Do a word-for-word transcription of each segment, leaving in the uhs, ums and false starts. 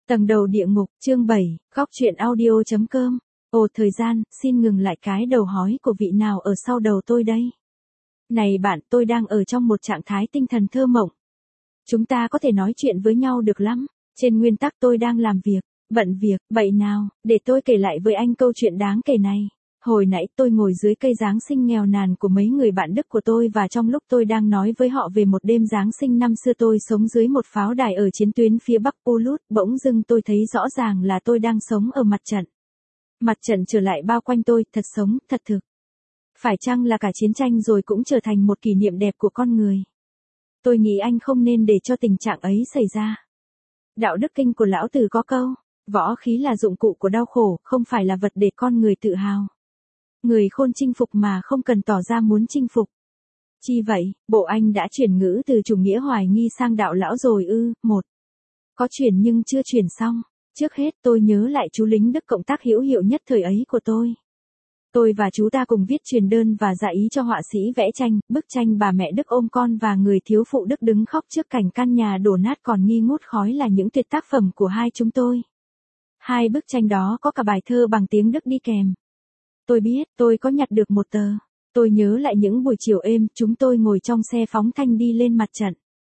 Tầng đầu địa ngục, chương bảy, góc truyện audio.com. Ồ thời gian, xin ngừng lại cái đầu hói của vị nào ở sau đầu tôi đây. Này bạn, tôi đang ở trong một trạng thái tinh thần thơ mộng. Chúng ta có thể nói chuyện với nhau được lắm. Trên nguyên tắc tôi đang làm việc, bận việc, bậy nào, để tôi kể lại với anh câu chuyện đáng kể này. Hồi nãy tôi ngồi dưới cây Giáng sinh nghèo nàn của mấy người bạn Đức của tôi và trong lúc tôi đang nói với họ về một đêm Giáng sinh năm xưa tôi sống dưới một pháo đài ở chiến tuyến phía Bắc Pulut, bỗng dưng tôi thấy rõ ràng là tôi đang sống ở mặt trận. Mặt trận trở lại bao quanh tôi, thật sống, thật thực. Phải chăng là cả chiến tranh rồi cũng trở thành một kỷ niệm đẹp của con người? Tôi nghĩ anh không nên để cho tình trạng ấy xảy ra. Đạo đức kinh của Lão Tử có câu, võ khí là dụng cụ của đau khổ, không phải là vật để con người tự hào. Người khôn chinh phục mà không cần tỏ ra muốn chinh phục. Chi vậy, bộ anh đã chuyển ngữ từ chủ nghĩa hoài nghi sang đạo lão rồi ư? Một. Có chuyển nhưng chưa chuyển xong. Trước hết tôi nhớ lại chú lính Đức cộng tác hữu hiệu nhất thời ấy của tôi. Tôi và chú ta cùng viết truyền đơn và dạ ý cho họa sĩ vẽ tranh, bức tranh bà mẹ Đức ôm con và người thiếu phụ Đức đứng khóc trước cảnh căn nhà đổ nát còn nghi ngút khói là những tuyệt tác phẩm của hai chúng tôi. Hai bức tranh đó có cả bài thơ bằng tiếng Đức đi kèm. Tôi biết, tôi có nhặt được một tờ. Tôi nhớ lại những buổi chiều êm, chúng tôi ngồi trong xe phóng thanh đi lên mặt trận.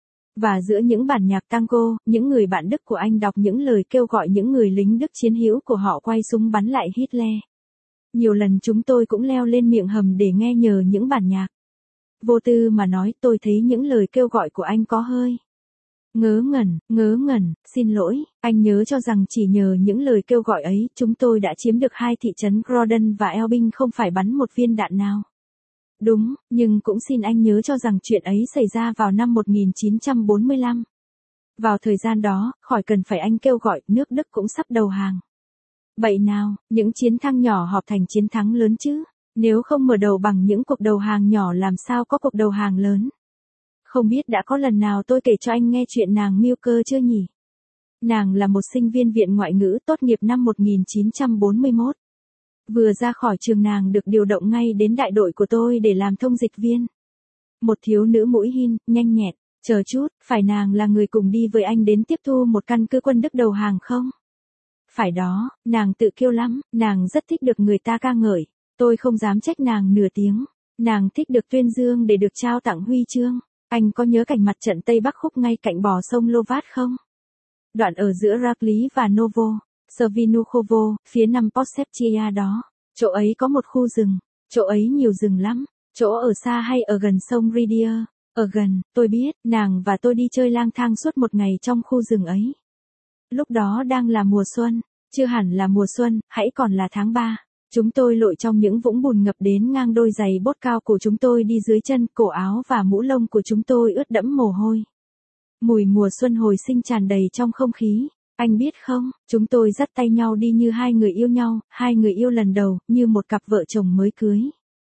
Và giữa những bản nhạc tango, những người bạn Đức của anh đọc những lời kêu gọi những người lính Đức chiến hữu của họ quay súng bắn lại Hitler. Nhiều lần chúng tôi cũng leo lên miệng hầm để nghe nhờ những bản nhạc. Vô tư mà nói, tôi thấy những lời kêu gọi của anh có hơi ngớ ngẩn, ngớ ngẩn, xin lỗi, anh nhớ cho rằng chỉ nhờ những lời kêu gọi ấy, chúng tôi đã chiếm được hai thị trấn Grodon và Elbing không phải bắn một viên đạn nào. Đúng, nhưng cũng xin anh nhớ cho rằng chuyện ấy xảy ra vào năm một nghìn chín trăm bốn mươi lăm. Vào thời gian đó, khỏi cần phải anh kêu gọi, nước Đức cũng sắp đầu hàng. Vậy nào, những chiến thắng nhỏ họp thành chiến thắng lớn chứ, nếu không mở đầu bằng những cuộc đầu hàng nhỏ làm sao có cuộc đầu hàng lớn. Không biết đã có lần nào tôi kể cho anh nghe chuyện nàng Milker chưa nhỉ? Nàng là một sinh viên viện ngoại ngữ tốt nghiệp năm một nghìn chín trăm bốn mươi mốt. Vừa ra khỏi trường nàng được điều động ngay đến đại đội của tôi để làm thông dịch viên. Một thiếu nữ mũi hin, nhanh nhẹn, chờ chút, phải nàng là người cùng đi với anh đến tiếp thu một căn cứ quân Đức đầu hàng không? Phải đó, nàng tự kiêu lắm, nàng rất thích được người ta ca ngợi, tôi không dám trách nàng nửa tiếng. Nàng thích được tuyên dương để được trao tặng huy chương. Anh có nhớ cảnh mặt trận Tây Bắc khúc ngay cạnh bờ sông Lovat không? Đoạn ở giữa Rakli và Novo, Svinukhovo, phía nam Podsepchia đó. Chỗ ấy có một khu rừng. Chỗ ấy nhiều rừng lắm. Chỗ ở xa hay ở gần sông Ridier? Ở gần, tôi biết, nàng và tôi đi chơi lang thang suốt một ngày trong khu rừng ấy. Lúc đó đang là mùa xuân. Chưa hẳn là mùa xuân, hãy còn là tháng ba. Chúng tôi lội trong những vũng bùn ngập đến ngang đôi giày bốt cao của chúng tôi đi dưới chân, cổ áo và mũ lông của chúng tôi ướt đẫm mồ hôi. Mùi mùa xuân hồi sinh tràn đầy trong không khí. Anh biết không, chúng tôi dắt tay nhau đi như hai người yêu nhau, hai người yêu lần đầu, như một cặp vợ chồng mới cưới.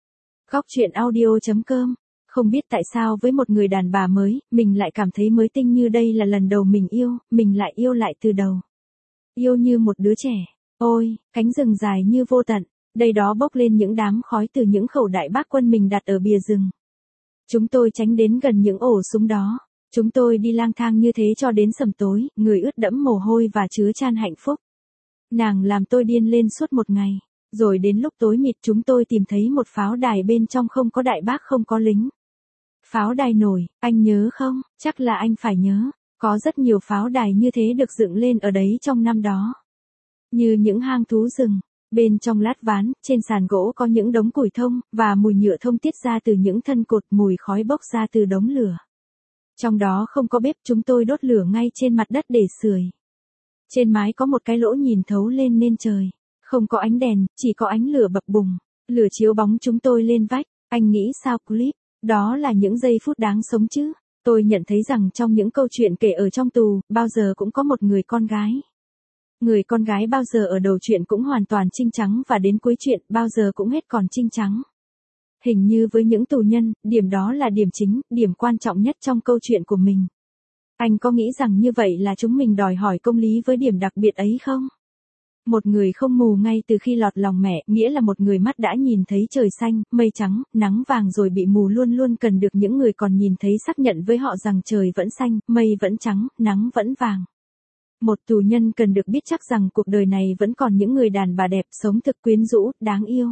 Góc truyện audio.com. Không biết tại sao với một người đàn bà mới, mình lại cảm thấy mới tinh như đây là lần đầu mình yêu, mình lại yêu lại từ đầu. Yêu như một đứa trẻ. Ôi, cánh rừng dài như vô tận. Đây đó bốc lên những đám khói từ những khẩu đại bác quân mình đặt ở bìa rừng. Chúng tôi tránh đến gần những ổ súng đó. Chúng tôi đi lang thang như thế cho đến sầm tối, người ướt đẫm mồ hôi và chứa chan hạnh phúc. Nàng làm tôi điên lên suốt một ngày. Rồi đến lúc tối mịt chúng tôi tìm thấy một pháo đài bên trong không có đại bác không có lính. Pháo đài nổi, anh nhớ không? Chắc là anh phải nhớ. Có rất nhiều pháo đài như thế được dựng lên ở đấy trong năm đó. Như những hang thú rừng. Bên trong lát ván, trên sàn gỗ có những đống củi thông, và mùi nhựa thông tiết ra từ những thân cột, mùi khói bốc ra từ đống lửa. Trong đó không có bếp, chúng tôi đốt lửa ngay trên mặt đất để sưởi. Trên mái có một cái lỗ nhìn thấu lên nên trời. Không có ánh đèn, chỉ có ánh lửa bập bùng. Lửa chiếu bóng chúng tôi lên vách. Anh nghĩ sao clip? Đó là những giây phút đáng sống chứ. Tôi nhận thấy rằng trong những câu chuyện kể ở trong tù, bao giờ cũng có một người con gái. Người con gái bao giờ ở đầu chuyện cũng hoàn toàn trinh trắng và đến cuối chuyện bao giờ cũng hết còn trinh trắng. Hình như với những tù nhân, điểm đó là điểm chính, điểm quan trọng nhất trong câu chuyện của mình. Anh có nghĩ rằng như vậy là chúng mình đòi hỏi công lý với điểm đặc biệt ấy không? Một người không mù ngay từ khi lọt lòng mẹ, nghĩa là một người mắt đã nhìn thấy trời xanh, mây trắng, nắng vàng rồi bị mù luôn luôn cần được những người còn nhìn thấy xác nhận với họ rằng trời vẫn xanh, mây vẫn trắng, nắng vẫn vàng. Một tù nhân cần được biết chắc rằng cuộc đời này vẫn còn những người đàn bà đẹp, sống thực quyến rũ, đáng yêu.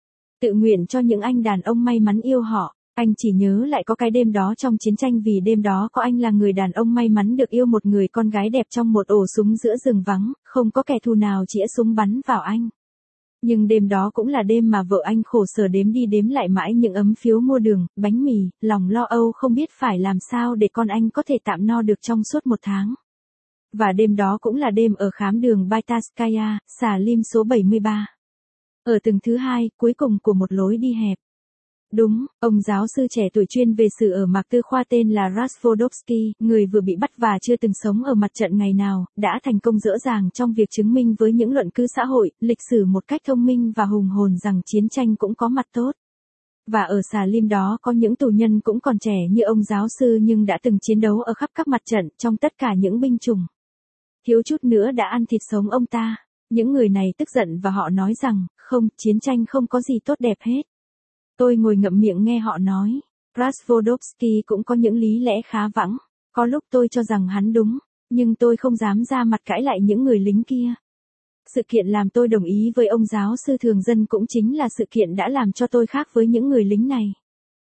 Tự nguyện cho những anh đàn ông may mắn yêu họ. Anh chỉ nhớ lại có cái đêm đó trong chiến tranh, vì đêm đó có anh là người đàn ông may mắn được yêu một người con gái đẹp trong một ổ súng giữa rừng vắng, không có kẻ thù nào chĩa súng bắn vào anh. Nhưng đêm đó cũng là đêm mà vợ anh khổ sở đếm đi đếm lại mãi những ấm phiếu mua đường, bánh mì, lòng lo âu không biết phải làm sao để con anh có thể tạm no được trong suốt một tháng. Và đêm đó cũng là đêm ở khám đường Baitaskaya, xà lim số bảy mươi ba. Ở tầng thứ hai, cuối cùng của một lối đi hẹp. Đúng, ông giáo sư trẻ tuổi chuyên về sử ở Mạc Tư Khoa tên là Rasvodovsky, người vừa bị bắt và chưa từng sống ở mặt trận ngày nào, đã thành công dễ dàng trong việc chứng minh với những luận cứ xã hội, lịch sử một cách thông minh và hùng hồn rằng chiến tranh cũng có mặt tốt. Và ở xà lim đó có những tù nhân cũng còn trẻ như ông giáo sư nhưng đã từng chiến đấu ở khắp các mặt trận trong tất cả những binh chủng. Thiếu chút nữa đã ăn thịt sống ông ta. Những người này tức giận và họ nói rằng, không, chiến tranh không có gì tốt đẹp hết. Tôi ngồi ngậm miệng nghe họ nói. Rasvodovsky cũng có những lý lẽ khá vãng. Có lúc tôi cho rằng hắn đúng, nhưng tôi không dám ra mặt cãi lại những người lính kia. Sự kiện làm tôi đồng ý với ông giáo sư thường dân cũng chính là sự kiện đã làm cho tôi khác với những người lính này.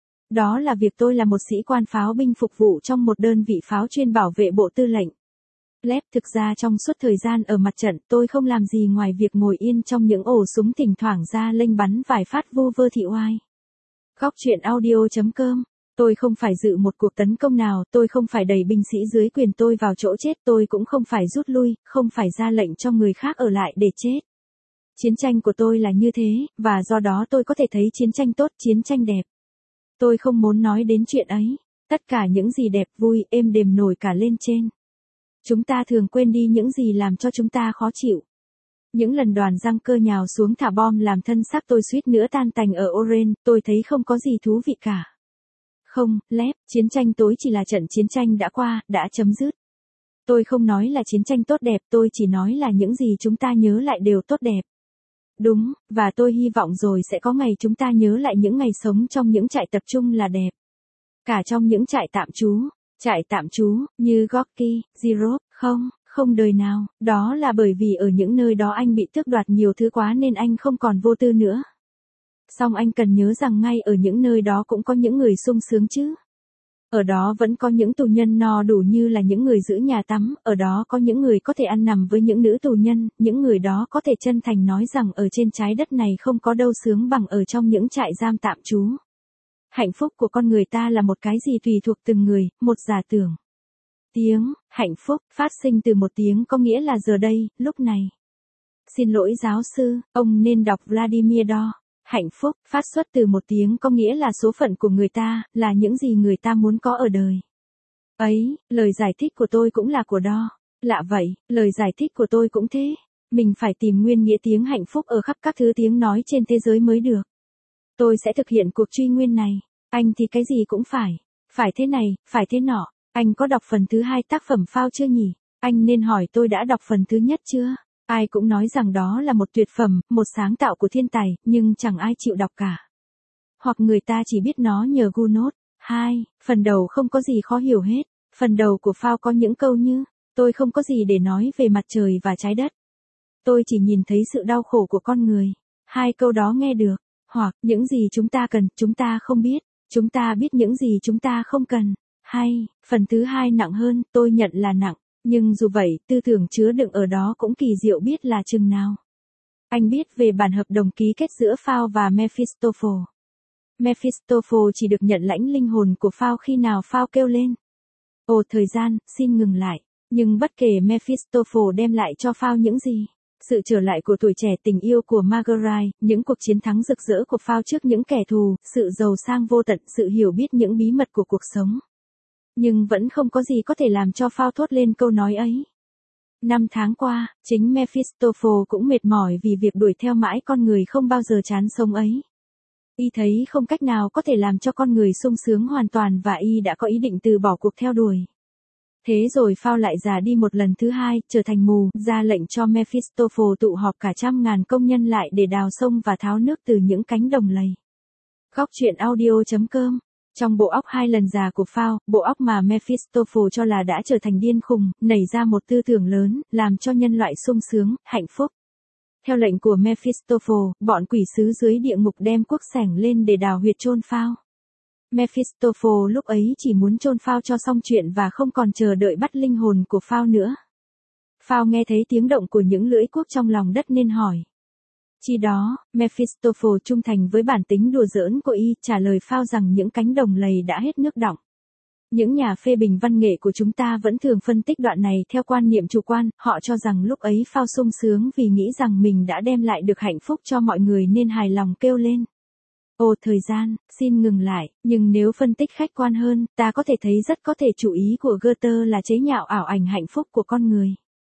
Đó là việc tôi là một sĩ quan pháo binh phục vụ trong một đơn vị pháo chuyên bảo vệ bộ tư lệnh. Lép thực ra trong suốt thời gian ở mặt trận tôi không làm gì ngoài việc ngồi yên trong những ổ súng thỉnh thoảng ra lênh bắn vài phát vu vơ thị oai. Góc truyện audio chấm com. Tôi không phải dự một cuộc tấn công nào, tôi không phải đẩy binh sĩ dưới quyền tôi vào chỗ chết, tôi cũng không phải rút lui, không phải ra lệnh cho người khác ở lại để chết. Chiến tranh của tôi là như thế, và do đó tôi có thể thấy chiến tranh tốt, chiến tranh đẹp. Tôi không muốn nói đến chuyện ấy. Tất cả những gì đẹp, vui, êm đềm nổi cả lên trên. Chúng ta thường quên đi những gì làm cho chúng ta khó chịu. Những lần đoàn giăng cơ nhào xuống thả bom làm thân xác tôi suýt nữa tan tành ở Oren, tôi thấy không có gì thú vị cả. Không, Lép, chiến tranh tối chỉ là trận chiến tranh đã qua, đã chấm dứt. Tôi không nói là chiến tranh tốt đẹp, tôi chỉ nói là những gì chúng ta nhớ lại đều tốt đẹp. Đúng, và tôi hy vọng rồi sẽ có ngày chúng ta nhớ lại những ngày sống trong những trại tập trung là đẹp. Cả trong những trại tạm trú, trại tạm trú, như Gorky, Zirov, không, không đời nào, đó là bởi vì ở những nơi đó anh bị tước đoạt nhiều thứ quá nên anh không còn vô tư nữa. Song anh cần nhớ rằng ngay ở những nơi đó cũng có những người sung sướng chứ. Ở đó vẫn có những tù nhân no đủ như là những người giữ nhà tắm, ở đó có những người có thể ăn nằm với những nữ tù nhân, những người đó có thể chân thành nói rằng ở trên trái đất này không có đâu sướng bằng ở trong những trại giam tạm trú. Hạnh phúc của con người ta là một cái gì tùy thuộc từng người, một giả tưởng. Tiếng, hạnh phúc, phát sinh từ một tiếng có nghĩa là giờ đây, lúc này. Xin lỗi giáo sư, ông nên đọc Vladimir Do. Hạnh phúc, phát xuất từ một tiếng có nghĩa là số phận của người ta, là những gì người ta muốn có ở đời. Ấy, lời giải thích của tôi cũng là của Do. Lạ vậy, lời giải thích của tôi cũng thế. Mình phải tìm nguyên nghĩa tiếng hạnh phúc ở khắp các thứ tiếng nói trên thế giới mới được. Tôi sẽ thực hiện cuộc truy nguyên này. Anh thì cái gì cũng phải. Phải thế này, phải thế nọ. Anh có đọc phần thứ hai tác phẩm Phao chưa nhỉ? Anh nên hỏi tôi đã đọc phần thứ nhất chưa? Ai cũng nói rằng đó là một tuyệt phẩm, một sáng tạo của thiên tài, nhưng chẳng ai chịu đọc cả. Hoặc người ta chỉ biết nó nhờ Gounod. Hai, phần đầu không có gì khó hiểu hết. Phần đầu của Phao có những câu như, tôi không có gì để nói về mặt trời và trái đất. Tôi chỉ nhìn thấy sự đau khổ của con người. Hai câu đó nghe được. Hoặc, những gì chúng ta cần, chúng ta không biết. Chúng ta biết những gì chúng ta không cần. Hay, phần thứ hai nặng hơn, tôi nhận là nặng. Nhưng dù vậy, tư tưởng chứa đựng ở đó cũng kỳ diệu biết là chừng nào. Anh biết về bản hợp đồng ký kết giữa Phao và Mephistophel. Mephistophel chỉ được nhận lãnh linh hồn của Phao khi nào Phao kêu lên. Ồ thời gian, xin ngừng lại. Nhưng bất kể Mephistophel đem lại cho Phao những gì. Sự trở lại của tuổi trẻ, tình yêu của Marguerite, những cuộc chiến thắng rực rỡ của Phao trước những kẻ thù, sự giàu sang vô tận, sự hiểu biết những bí mật của cuộc sống. Nhưng vẫn không có gì có thể làm cho Phao thốt lên câu nói ấy. Năm tháng qua, chính Mephistophel cũng mệt mỏi vì việc đuổi theo mãi con người không bao giờ chán sống ấy. Y thấy không cách nào có thể làm cho con người sung sướng hoàn toàn và Y đã có ý định từ bỏ cuộc theo đuổi. Thế rồi Phao lại già đi một lần thứ hai, trở thành mù, ra lệnh cho Mephistophel tụ họp cả trăm ngàn công nhân lại để đào sông và tháo nước từ những cánh đồng lầy. Góc truyện audio chấm com Trong bộ óc hai lần già của Faust, bộ óc mà Mephistophel cho là đã trở thành điên khùng, nảy ra một tư tưởng lớn, làm cho nhân loại sung sướng, hạnh phúc. Theo lệnh của Mephistophel, bọn quỷ sứ dưới địa ngục đem cuốc sẻng lên để đào huyệt chôn Faust. Mephistophel lúc ấy chỉ muốn chôn Faust cho xong chuyện và không còn chờ đợi bắt linh hồn của Faust nữa. Faust nghe thấy tiếng động của những lưỡi cuốc trong lòng đất nên hỏi. Chi đó, Mephistophel trung thành với bản tính đùa giỡn của y, trả lời Faust rằng những cánh đồng lầy đã hết nước đọng. Những nhà phê bình văn nghệ của chúng ta vẫn thường phân tích đoạn này theo quan niệm chủ quan, họ cho rằng lúc ấy Faust sung sướng vì nghĩ rằng mình đã đem lại được hạnh phúc cho mọi người nên hài lòng kêu lên. Ồ thời gian, xin ngừng lại, nhưng nếu phân tích khách quan hơn, ta có thể thấy rất có thể chủ ý của Goethe là chế nhạo ảo ảnh hạnh phúc của con người.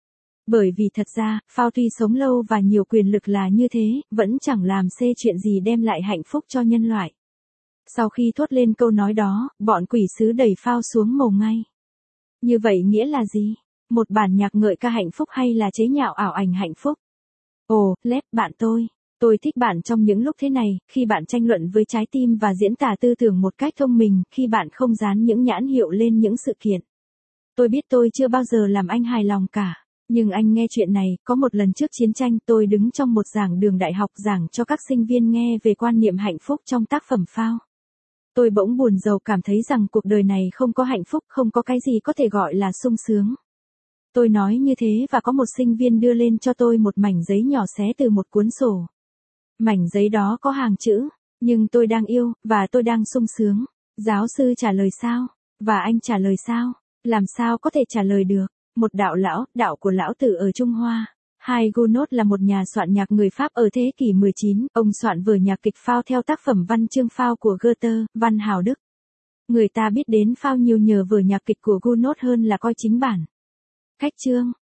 Bởi vì thật ra, Faust tuy sống lâu và nhiều quyền lực là như thế, vẫn chẳng làm xê chuyện gì đem lại hạnh phúc cho nhân loại. Sau khi thốt lên câu nói đó, bọn quỷ sứ đẩy Faust xuống mồ ngay. Như vậy nghĩa là gì? Một bản nhạc ngợi ca hạnh phúc hay là chế nhạo ảo ảnh hạnh phúc? Ồ, Lép, bạn tôi. Tôi thích bạn trong những lúc thế này, khi bạn tranh luận với trái tim và diễn tả tư tưởng một cách thông minh, khi bạn không dán những nhãn hiệu lên những sự kiện. Tôi biết tôi chưa bao giờ làm anh hài lòng cả. Nhưng anh nghe chuyện này, có một lần trước chiến tranh tôi đứng trong một giảng đường đại học giảng cho các sinh viên nghe về quan niệm hạnh phúc trong tác phẩm Faust. Tôi bỗng buồn rầu cảm thấy rằng cuộc đời này không có hạnh phúc, không có cái gì có thể gọi là sung sướng. Tôi nói như thế và có một sinh viên đưa lên cho tôi một mảnh giấy nhỏ xé từ một cuốn sổ. Mảnh giấy đó có hàng chữ, nhưng tôi đang yêu, và tôi đang sung sướng. Giáo sư trả lời sao? Và anh trả lời sao? Làm sao có thể trả lời được? Một đạo lão, đạo của lão tử ở Trung Hoa. Hai Gounod là một nhà soạn nhạc người Pháp ở thế kỷ mười chín, ông soạn vở nhạc kịch Faust theo tác phẩm văn chương Faust của Goethe, Văn Hào Đức. Người ta biết đến Faust nhiều nhờ vở nhạc kịch của Gounod hơn là coi chính bản. Khách chương